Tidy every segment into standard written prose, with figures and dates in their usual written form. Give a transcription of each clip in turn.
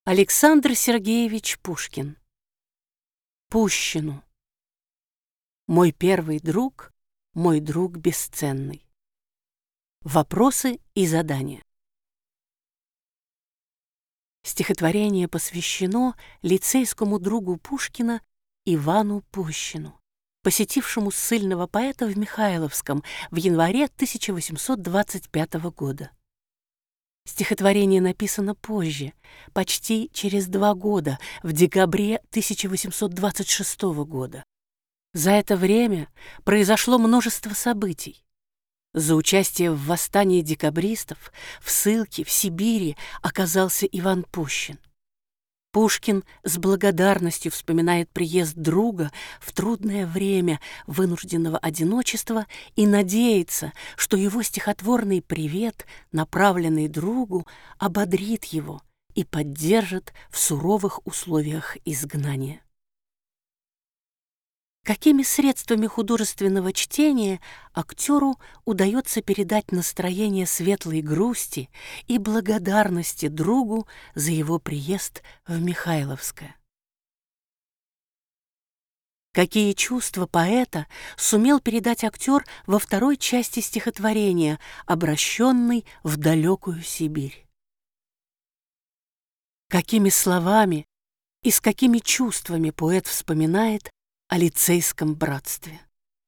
Александр Сергеевич Пушкин. Пущину. Мой первый друг, мой друг бесценный. Вопросы и задания. Стихотворение посвящено лицейскому другу Пушкина Ивану Пущину, посетившему ссыльного поэта в Михайловском в январе 1825 года. Стихотворение написано позже, почти через 2 года, в декабре 1826 года. За это время произошло множество событий. За участие в восстании декабристов в ссылке в Сибири оказался Иван Пущин. Пушкин с благодарностью вспоминает приезд друга в трудное время вынужденного одиночества и надеется, что его стихотворный привет, направленный другу, ободрит его и поддержит в суровых условиях изгнания. Какими средствами художественного чтения актеру удается передать настроение светлой грусти и благодарности другу за его приезд в Михайловское? Какие чувства поэта сумел передать актер во второй части стихотворения, обращенной в далекую Сибирь? Какими словами и с какими чувствами поэт вспоминает о лицейском братстве?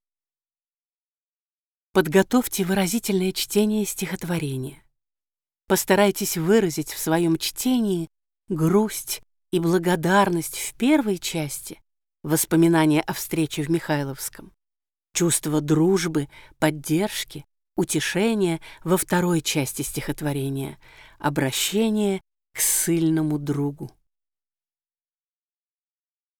Подготовьте выразительное чтение стихотворения. Постарайтесь выразить в своем чтении грусть и благодарность в первой части, воспоминания о встрече в Михайловском, чувство дружбы, поддержки, утешения во второй части стихотворения, обращение к ссыльному другу.